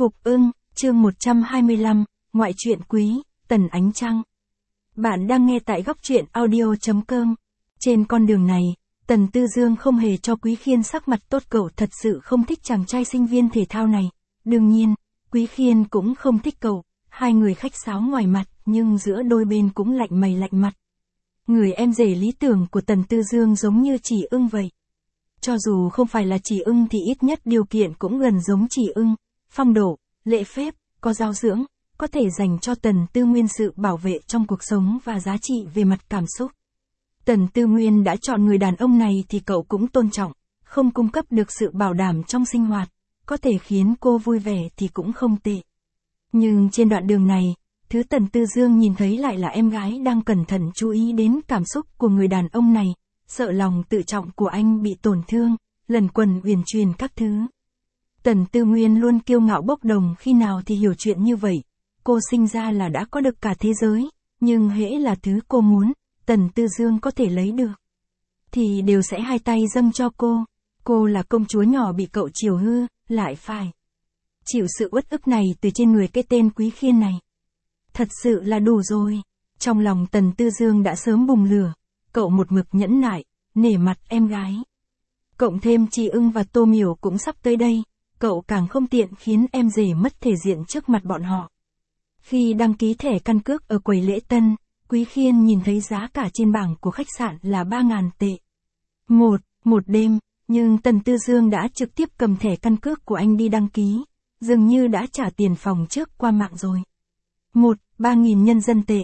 Phục ưng, chương 125, ngoại truyện quý, Tần Ánh Trăng. Bạn đang nghe tại góc truyện audio.com. Trên con đường này, Tần Tư Dương không hề cho Quý Khiên sắc mặt tốt, cậu thật sự không thích chàng trai sinh viên thể thao này. Đương nhiên, Quý Khiên cũng không thích cậu, hai người khách sáo ngoài mặt, nhưng giữa đôi bên cũng lạnh mày lạnh mặt. Người em rể lý tưởng của Tần Tư Dương giống như Chỉ Ưng vậy. Cho dù không phải là Chỉ Ưng thì ít nhất điều kiện cũng gần giống Chỉ Ưng, phong độ, lễ phép, có giáo dưỡng, có thể dành cho Tần Tư Nguyên sự bảo vệ trong cuộc sống và giá trị về mặt cảm xúc. Tần Tư Nguyên đã chọn người đàn ông này thì cậu cũng tôn trọng, không cung cấp được sự bảo đảm trong sinh hoạt, có thể khiến cô vui vẻ thì cũng không tệ. Nhưng trên đoạn đường này, thứ Tần Tư Dương nhìn thấy lại là em gái đang cẩn thận chú ý đến cảm xúc của người đàn ông này, sợ lòng tự trọng của anh bị tổn thương, lần quần uyển chuyển các thứ. Tần Tư Nguyên luôn kiêu ngạo bốc đồng, khi nào thì hiểu chuyện như vậy. Cô sinh ra là đã có được cả thế giới, nhưng hễ là thứ cô muốn, Tần Tư Dương có thể lấy được, thì đều sẽ hai tay dâng cho cô. Cô là công chúa nhỏ bị cậu chiều hư, lại phải chịu sự uất ức này từ trên người cái tên Quý Khiên này. Thật sự là đủ rồi. Trong lòng Tần Tư Dương đã sớm bùng lửa, cậu một mực nhẫn nại, nể mặt em gái. Cộng thêm Chị Ưng và Tô Miểu cũng sắp tới đây, cậu càng không tiện khiến em rể mất thể diện trước mặt bọn họ. Khi đăng ký thẻ căn cước ở quầy lễ tân, Quý Khiên nhìn thấy giá cả trên bảng của khách sạn là 3.000 tệ. Một đêm, nhưng Tần Tư Dương đã trực tiếp cầm thẻ căn cước của anh đi đăng ký, dường như đã trả tiền phòng trước qua mạng rồi. 3.000 nhân dân tệ,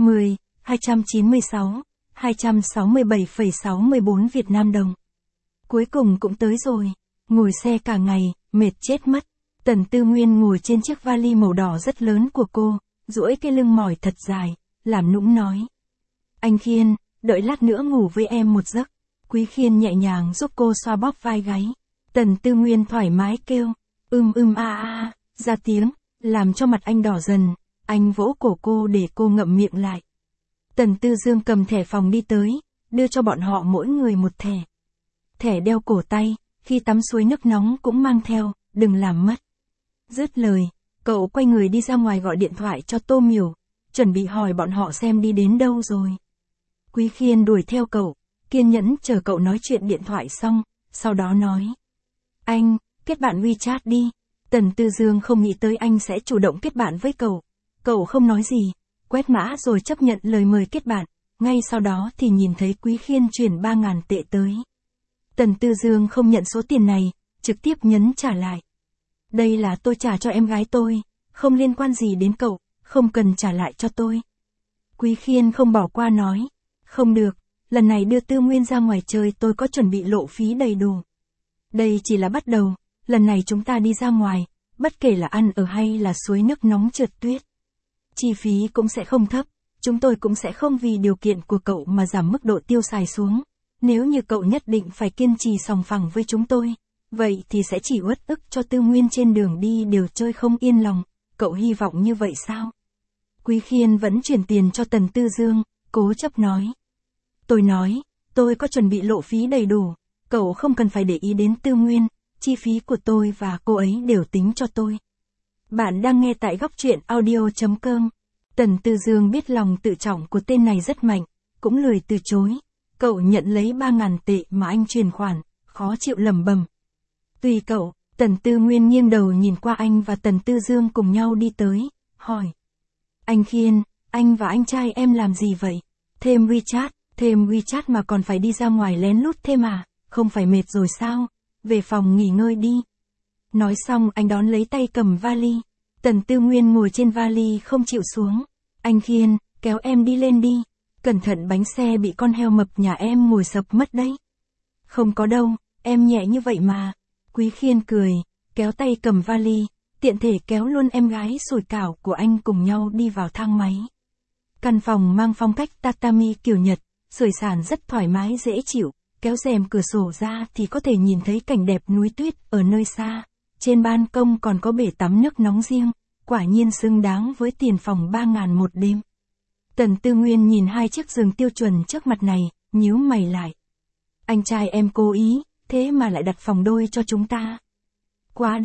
297,614 Việt Nam đồng. Cuối cùng cũng tới rồi, ngồi xe cả ngày, mệt chết mất. Tần Tư Nguyên ngồi trên chiếc vali màu đỏ rất lớn của cô, duỗi cái lưng mỏi thật dài, làm nũng nói. Anh Khiên, đợi lát nữa ngủ với em một giấc. Quý Khiên nhẹ nhàng giúp cô xoa bóp vai gáy. Tần Tư Nguyên thoải mái kêu, ra tiếng, làm cho mặt anh đỏ dần. Anh vỗ cổ cô để cô ngậm miệng lại. Tần Tư Dương cầm thẻ phòng đi tới, đưa cho bọn họ mỗi người một thẻ. Thẻ đeo cổ tay, khi tắm suối nước nóng cũng mang theo, đừng làm mất. Dứt lời, cậu quay người đi ra ngoài gọi điện thoại cho Tô Miểu, chuẩn bị hỏi bọn họ xem đi đến đâu rồi. Quý Khiên đuổi theo cậu, kiên nhẫn chờ cậu nói chuyện điện thoại xong, sau đó nói. Anh, kết bạn WeChat đi. Tần Tư Dương không nghĩ tới anh sẽ chủ động kết bạn với cậu. Cậu không nói gì, quét mã rồi chấp nhận lời mời kết bạn, ngay sau đó thì nhìn thấy Quý Khiên chuyển 3.000 tệ tới. Tần Tư Dương không nhận số tiền này, trực tiếp nhấn trả lại. Đây là tôi trả cho em gái tôi, không liên quan gì đến cậu, không cần trả lại cho tôi. Quý Khiên không bỏ qua nói. Không được, lần này đưa Tư Nguyên ra ngoài chơi tôi có chuẩn bị lộ phí đầy đủ. Đây chỉ là bắt đầu, lần này chúng ta đi ra ngoài, bất kể là ăn ở hay là suối nước nóng trượt tuyết. Chi phí cũng sẽ không thấp, chúng tôi cũng sẽ không vì điều kiện của cậu mà giảm mức độ tiêu xài xuống. Nếu như cậu nhất định phải kiên trì sòng phẳng với chúng tôi, vậy thì sẽ chỉ uất ức cho Tư Nguyên trên đường đi đều chơi không yên lòng. Cậu hy vọng như vậy sao? Quý Khiên vẫn chuyển tiền cho Tần Tư Dương, cố chấp nói. Tôi có chuẩn bị lộ phí đầy đủ, cậu không cần phải để ý đến Tư Nguyên, chi phí của tôi và cô ấy đều tính cho tôi. Bạn đang nghe tại góc truyện audio.com. Tần Tư Dương biết lòng tự trọng của tên này rất mạnh, cũng lười từ chối. Cậu nhận lấy 3.000 tệ mà anh chuyển khoản, khó chịu lẩm bẩm. Tùy cậu. Tần Tư Nguyên nghiêng đầu nhìn qua anh và Tần Tư Dương cùng nhau đi tới, hỏi. Anh Khiên, anh và anh trai em làm gì vậy? Thêm WeChat mà còn phải đi ra ngoài lén lút thêm à? Không phải mệt rồi sao? Về phòng nghỉ ngơi đi. Nói xong anh đón lấy tay cầm vali. Tần Tư Nguyên ngồi trên vali không chịu xuống. Anh Khiên, kéo em đi lên đi. Cẩn thận bánh xe bị con heo mập nhà em ngồi sập mất đấy. Không có đâu, em nhẹ như vậy mà. Quý Khiên cười, kéo tay cầm vali, tiện thể kéo luôn em gái sủi cảo của anh cùng nhau đi vào thang máy. Căn phòng mang phong cách tatami kiểu Nhật, sưởi sàn rất thoải mái dễ chịu, kéo rèm cửa sổ ra thì có thể nhìn thấy cảnh đẹp núi tuyết ở nơi xa. Trên ban công còn có bể tắm nước nóng riêng, quả nhiên xứng đáng với tiền phòng 3.000 một đêm. Tần Tư Nguyên nhìn hai chiếc giường tiêu chuẩn trước mặt này, nhíu mày lại. Anh trai em cố ý, thế mà lại đặt phòng đôi cho chúng ta. Quá đáng,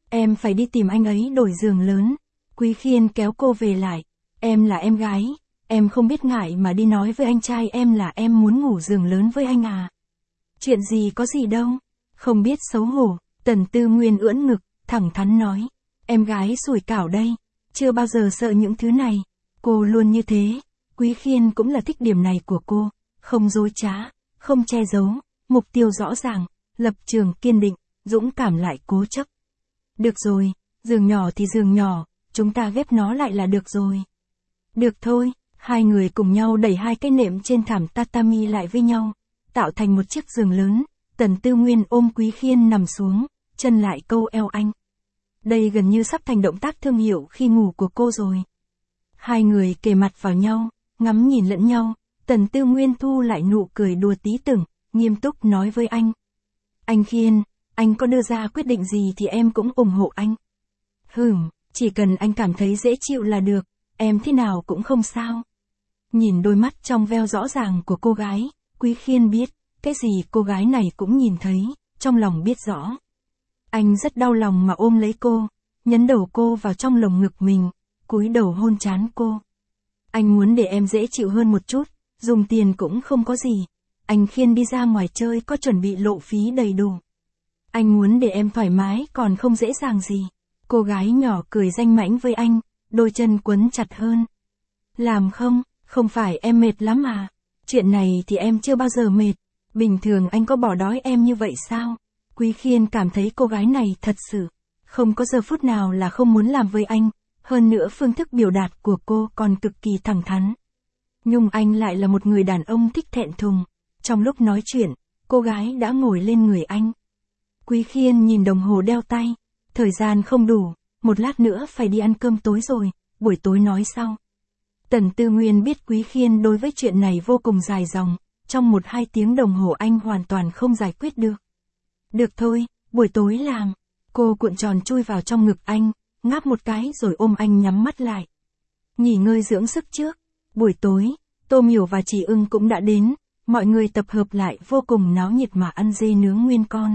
Em phải đi tìm anh ấy đổi giường lớn. Quý Khiên kéo cô về lại. Em là em gái, em không biết ngại mà đi nói với anh trai em là em muốn ngủ giường lớn với anh à. Chuyện gì có gì đâu. Không biết xấu hổ, Tần Tư Nguyên ưỡn ngực, thẳng thắn nói. Em gái sủi cảo đây, chưa bao giờ sợ những thứ này. Cô luôn như thế, Quý Khiên cũng là thích điểm này của cô. Không dối trá, không che giấu, mục tiêu rõ ràng, lập trường kiên định, dũng cảm lại cố chấp. Được rồi, giường nhỏ thì giường nhỏ, chúng ta ghép nó lại là được rồi. Được thôi, hai người cùng nhau đẩy hai cái nệm trên thảm tatami lại với nhau, tạo thành một chiếc giường lớn. Tần Tư Nguyên ôm Quý Khiên nằm xuống, chân lại câu eo anh. Đây gần như sắp thành động tác thương hiệu khi ngủ của cô rồi. Hai người kề mặt vào nhau, ngắm nhìn lẫn nhau, Tần Tư Nguyên thu lại nụ cười đùa tí tưởng, nghiêm túc nói với anh. Anh Khiên, anh có đưa ra quyết định gì thì em cũng ủng hộ anh. Chỉ cần anh cảm thấy dễ chịu là được, em thế nào cũng không sao. Nhìn đôi mắt trong veo rõ ràng của cô gái, Quý Khiên biết, cái gì cô gái này cũng nhìn thấy, trong lòng biết rõ. Anh rất đau lòng mà ôm lấy cô, nhấn đầu cô vào trong lồng ngực mình, cúi đầu hôn trán cô. Anh muốn để em dễ chịu hơn một chút, dùng tiền cũng không có gì. Anh Khiên đi ra ngoài chơi có chuẩn bị lộ phí đầy đủ. Anh muốn để em thoải mái còn không dễ dàng gì. Cô gái nhỏ cười danh mãnh với anh, đôi chân quấn chặt hơn. Làm không phải em mệt lắm à? Chuyện này thì em chưa bao giờ mệt. Bình thường anh có bỏ đói em như vậy sao? Quý Khiên cảm thấy cô gái này thật sự không có giờ phút nào là không muốn làm với anh. Hơn nữa phương thức biểu đạt của cô còn cực kỳ thẳng thắn. Nhưng anh lại là một người đàn ông thích thẹn thùng. Trong lúc nói chuyện, cô gái đã ngồi lên người anh. Quý Khiên nhìn đồng hồ đeo tay. Thời gian không đủ, một lát nữa phải đi ăn cơm tối rồi, buổi tối nói sau. Tần Tư Nguyên biết Quý Khiên đối với chuyện này vô cùng dài dòng, trong 1-2 tiếng đồng hồ anh hoàn toàn không giải quyết được. Được thôi, buổi tối làm. Cô cuộn tròn chui vào trong ngực anh, ngáp một cái rồi ôm anh nhắm mắt lại. Nghỉ ngơi dưỡng sức trước. Buổi tối, Tô Miểu và Chỉ Ưng cũng đã đến, mọi người tập hợp lại vô cùng náo nhiệt mà ăn dê nướng nguyên con.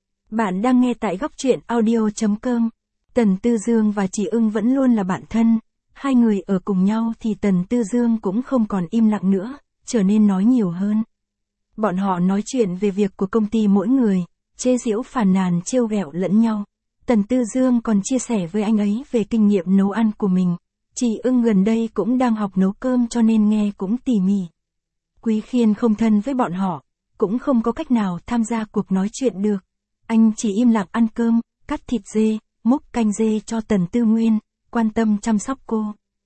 Bạn đang nghe tại góc truyện audio.com. Tần Tư Dương và Chỉ Ưng vẫn luôn là bạn thân. Hai người ở cùng nhau thì Tần Tư Dương cũng không còn im lặng nữa, trở nên nói nhiều hơn. Bọn họ nói chuyện về việc của công ty mỗi người, chê giễu phàn nàn trêu ghẹo lẫn nhau. Tần Tư Dương còn chia sẻ với anh ấy về kinh nghiệm nấu ăn của mình. Chỉ Ưng gần đây cũng đang học nấu cơm cho nên nghe cũng tỉ mỉ. Quý Khiên không thân với bọn họ, cũng không có cách nào tham gia cuộc nói chuyện được. Anh chỉ im lặng ăn cơm, cắt thịt dê, múc canh dê cho Tần Tư Nguyên, quan tâm chăm sóc cô.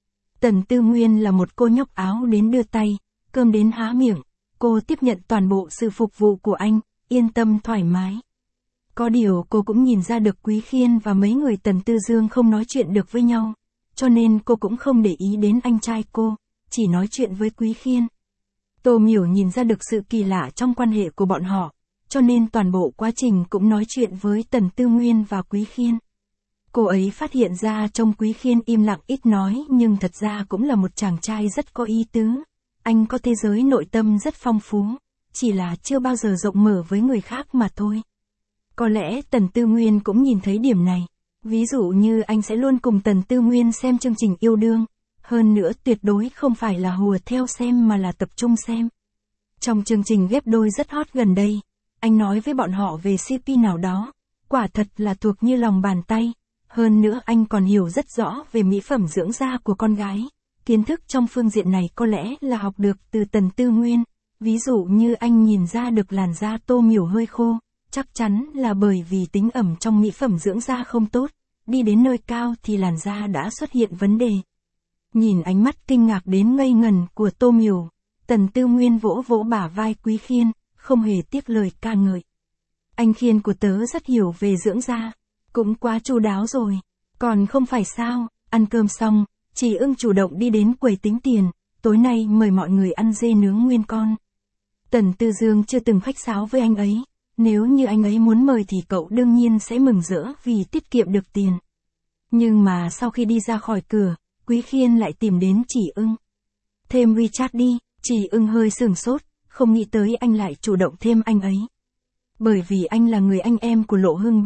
Tần Tư Nguyên là một cô nhóc áo đến đưa tay, cơm đến há miệng, cô tiếp nhận toàn bộ sự phục vụ của anh, yên tâm thoải mái. Có điều cô cũng nhìn ra được Quý Khiên và mấy người Tần Tư Dương không nói chuyện được với nhau, cho nên cô cũng không để ý đến anh trai cô, chỉ nói chuyện với Quý Khiên. Tô Miểu nhìn ra được sự kỳ lạ trong quan hệ của bọn họ, cho nên toàn bộ quá trình cũng nói chuyện với Tần Tư Nguyên và Quý Khiên. Cô ấy phát hiện ra trông Quý Khiên im lặng ít nói nhưng thật ra cũng là một chàng trai rất có ý tứ. Anh có thế giới nội tâm rất phong phú, chỉ là chưa bao giờ rộng mở với người khác mà thôi. Có lẽ Tần Tư Nguyên cũng nhìn thấy điểm này. Ví dụ như anh sẽ luôn cùng Tần Tư Nguyên xem chương trình yêu đương. Hơn nữa tuyệt đối không phải là hùa theo xem mà là tập trung xem. Trong chương trình ghép đôi rất hot gần đây, anh nói với bọn họ về CP nào đó. Quả thật là thuộc như lòng bàn tay. Hơn nữa anh còn hiểu rất rõ về mỹ phẩm dưỡng da của con gái. Kiến thức trong phương diện này có lẽ là học được từ Tần Tư Nguyên. Ví dụ như anh nhìn ra được làn da Tô Miểu hơi khô. Chắc chắn là bởi vì tính ẩm trong mỹ phẩm dưỡng da không tốt. Đi đến nơi cao thì làn da đã xuất hiện vấn đề. Nhìn ánh mắt kinh ngạc đến ngây ngần của Tô Miểu, Tần Tư Nguyên vỗ vỗ bả vai Quý Khiên, không hề tiếc lời ca ngợi. Anh Khiên của tớ rất hiểu về dưỡng da. Cũng quá chu đáo rồi. Còn không phải sao, ăn cơm xong, Chỉ Ưng chủ động đi đến quầy tính tiền, tối nay mời mọi người ăn dê nướng nguyên con. Tần Tư Dương chưa từng khách sáo với anh ấy, nếu như anh ấy muốn mời thì cậu đương nhiên sẽ mừng rỡ vì tiết kiệm được tiền. Nhưng mà sau khi đi ra khỏi cửa, Quý Khiên lại tìm đến Chỉ Ưng. Thêm WeChat đi, Chỉ Ưng hơi sửng sốt, không nghĩ tới anh lại chủ động thêm anh ấy. Bởi vì anh là người anh em của Lộ Hưng Bắc,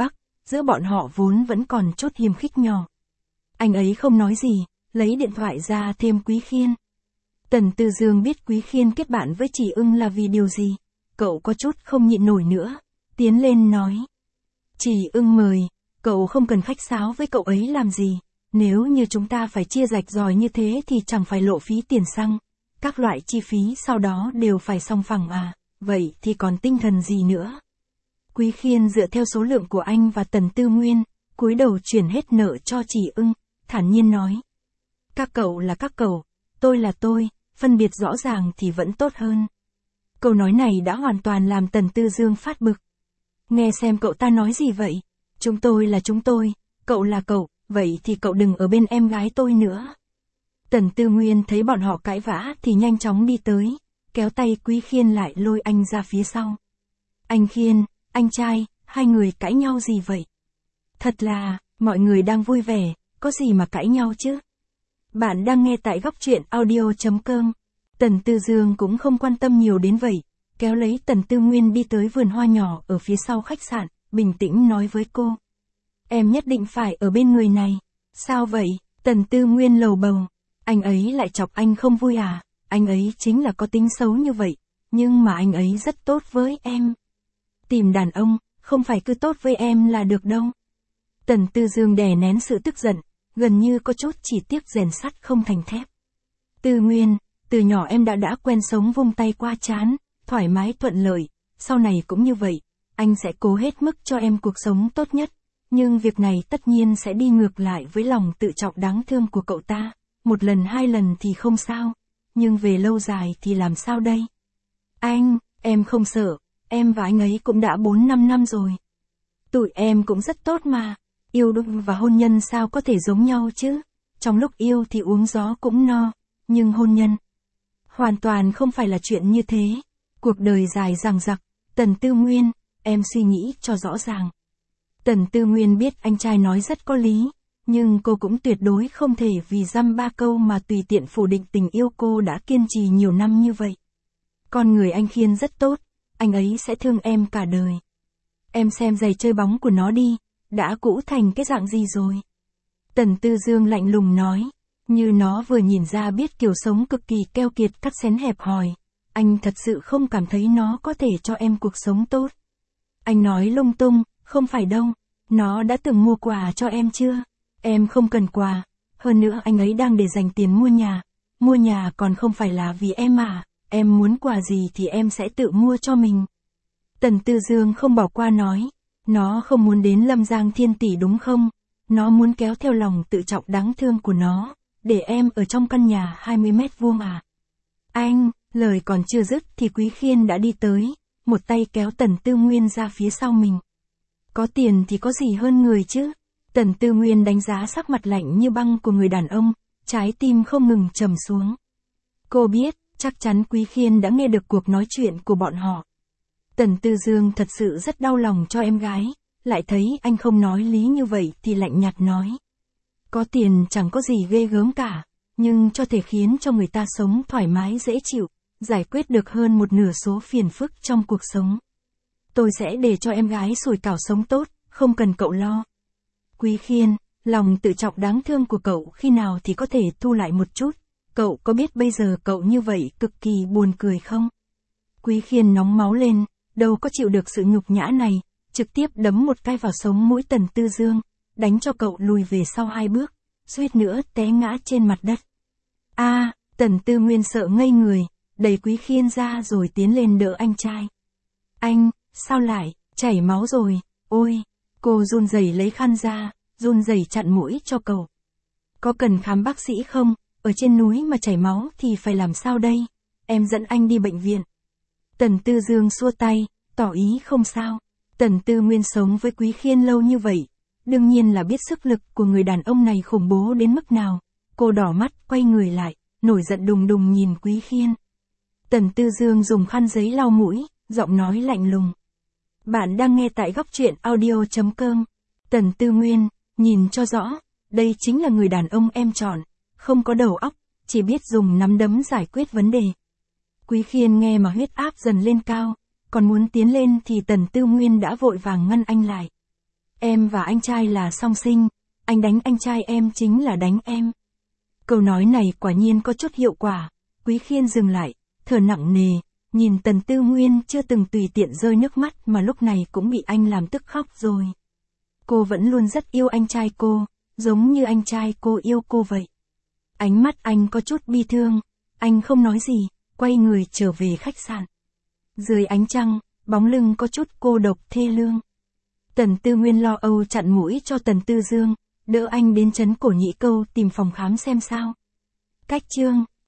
giữa bọn họ vốn vẫn còn chút hiềm khích nhỏ. Anh ấy không nói gì, lấy điện thoại ra thêm Quý Khiên. Tần Tư Dương biết Quý Khiên kết bạn với Chỉ Ưng là vì điều gì, cậu có chút không nhịn nổi nữa, tiến lên nói. Chỉ Ưng mời, cậu không cần khách sáo với cậu ấy làm gì, nếu như chúng ta phải chia rạch ròi như thế thì chẳng phải lộ phí tiền xăng, các loại chi phí sau đó đều phải song phẳng à, vậy thì còn tinh thần gì nữa. Quý Khiên dựa theo số lượng của anh và Tần Tư Nguyên, cúi đầu chuyển hết nợ cho Chỉ Ưng, thản nhiên nói. Các cậu là các cậu, tôi là tôi, phân biệt rõ ràng thì vẫn tốt hơn. Câu nói này đã hoàn toàn làm Tần Tư Dương phát bực. Nghe xem cậu ta nói gì vậy? Chúng tôi là chúng tôi, cậu là cậu, vậy thì cậu đừng ở bên em gái tôi nữa. Tần Tư Nguyên thấy bọn họ cãi vã thì nhanh chóng đi tới, kéo tay Quý Khiên lại lôi anh ra phía sau. Anh Khiên, anh trai, hai người cãi nhau gì vậy? Thật là, mọi người đang vui vẻ, có gì mà cãi nhau chứ? Bạn đang nghe tại góc truyện audio.com. Tần Tư Dương cũng không quan tâm nhiều đến vậy, kéo lấy Tần Tư Nguyên đi tới vườn hoa nhỏ ở phía sau khách sạn, bình tĩnh nói với cô. Em nhất định phải ở bên người này. Sao vậy? Tần Tư Nguyên lầu bầu. Anh ấy lại chọc anh không vui à? Anh ấy chính là có tính xấu như vậy, nhưng mà anh ấy rất tốt với em. Tìm đàn ông, không phải cứ tốt với em là được đâu. Tần Tư Dương đè nén sự tức giận, gần như có chút chỉ tiếc rèn sắt không thành thép. Tư Nguyên, từ nhỏ em đã quen sống vung tay qua trán, thoải mái thuận lợi, sau này cũng như vậy, anh sẽ cố hết mức cho em cuộc sống tốt nhất, nhưng việc này tất nhiên sẽ đi ngược lại với lòng tự trọng đáng thương của cậu ta, một lần hai lần thì không sao, nhưng về lâu dài thì làm sao đây? Anh, em không sợ, em và anh ấy cũng đã 4-5 năm rồi. Tụi em cũng rất tốt mà, yêu đương và hôn nhân sao có thể giống nhau chứ, trong lúc yêu thì uống gió cũng no, nhưng hôn nhân hoàn toàn không phải là chuyện như thế. Cuộc đời dài dằng dặc, Tần Tư Nguyên, em suy nghĩ cho rõ ràng. Tần Tư Nguyên biết anh trai nói rất có lý, nhưng cô cũng tuyệt đối không thể vì dăm ba câu mà tùy tiện phủ định tình yêu cô đã kiên trì nhiều năm như vậy. Con người anh Khiên rất tốt, anh ấy sẽ thương em cả đời. Em xem giày chơi bóng của nó đi, đã cũ thành cái dạng gì rồi. Tần Tư Dương lạnh lùng nói, như nó vừa nhìn ra biết kiểu sống cực kỳ keo kiệt cắt xén hẹp hòi. Anh thật sự không cảm thấy nó có thể cho em cuộc sống tốt. Anh nói lung tung, không phải đâu, nó đã từng mua quà cho em chưa? Em không cần quà, hơn nữa anh ấy đang để dành tiền mua nhà còn không phải là vì em à, em muốn quà gì thì em sẽ tự mua cho mình. Tần Tư Dương không bỏ qua nói, nó không muốn đến Lâm Giang Thiên Tỷ đúng không? Nó muốn kéo theo lòng tự trọng đáng thương của nó, để em ở trong căn nhà 20 mét vuông à? Anh, lời còn chưa dứt thì Quý Khiên đã đi tới, một tay kéo Tần Tư Nguyên ra phía sau mình. Có tiền thì có gì hơn người chứ? Tần Tư Nguyên đánh giá sắc mặt lạnh như băng của người đàn ông, trái tim không ngừng trầm xuống. Cô biết, chắc chắn Quý Khiên đã nghe được cuộc nói chuyện của bọn họ. Tần Tư Dương thật sự rất đau lòng cho em gái, lại thấy anh không nói lý như vậy thì lạnh nhạt nói. Có tiền chẳng có gì ghê gớm cả, nhưng cho thể khiến cho người ta sống thoải mái dễ chịu, giải quyết được hơn một nửa số phiền phức trong cuộc sống. Tôi sẽ để cho em gái sủi cảo sống tốt, không cần cậu lo. Quý Khiên, lòng tự trọng đáng thương của cậu khi nào thì có thể thu lại một chút, cậu có biết bây giờ cậu như vậy cực kỳ buồn cười không? Quý Khiên nóng máu lên, đâu có chịu được sự nhục nhã này, trực tiếp đấm một cái vào sống mũi Tần Tư Dương, đánh cho cậu lùi về sau 2 bước, suýt nữa té ngã trên mặt đất. Tần Tư Nguyên sợ ngây người, đẩy Quý Khiên ra rồi tiến lên đỡ anh trai. Anh, sao lại, chảy máu rồi, ôi, cô run rẩy lấy khăn ra, run rẩy chặn mũi cho cậu. Có cần khám bác sĩ không, ở trên núi mà chảy máu thì phải làm sao đây, em dẫn anh đi bệnh viện. Tần Tư Dương xua tay, tỏ ý không sao. Tần Tư Nguyên sống với Quý Khiên lâu như vậy, đương nhiên là biết sức lực của người đàn ông này khủng bố đến mức nào. Cô đỏ mắt quay người lại, nổi giận đùng đùng nhìn Quý Khiên. Tần Tư Dương dùng khăn giấy lau mũi, giọng nói lạnh lùng. Bạn đang nghe tại góc truyện audio.com. Tần Tư Nguyên, nhìn cho rõ, đây chính là người đàn ông em chọn, không có đầu óc, chỉ biết dùng nắm đấm giải quyết vấn đề. Quý Khiên nghe mà huyết áp dần lên cao, còn muốn tiến lên thì Tần Tư Nguyên đã vội vàng ngăn anh lại. Em và anh trai là song sinh, anh đánh anh trai em chính là đánh em. Câu nói này quả nhiên có chút hiệu quả. Quý Khiên dừng lại, thở nặng nề, nhìn Tần Tư Nguyên chưa từng tùy tiện rơi nước mắt mà lúc này cũng bị anh làm tức khóc rồi. Cô vẫn luôn rất yêu anh trai cô, giống như anh trai cô yêu cô vậy. Ánh mắt anh có chút bi thương, anh không nói gì, quay người trở về khách sạn. Dưới ánh trăng, bóng lưng có chút cô độc thê lương. Tần Tư Nguyên lo âu chặn mũi cho Tần Tư Dương, đỡ anh đến trấn Cổ Nhĩ Câu tìm phòng khám xem sao. Cách chương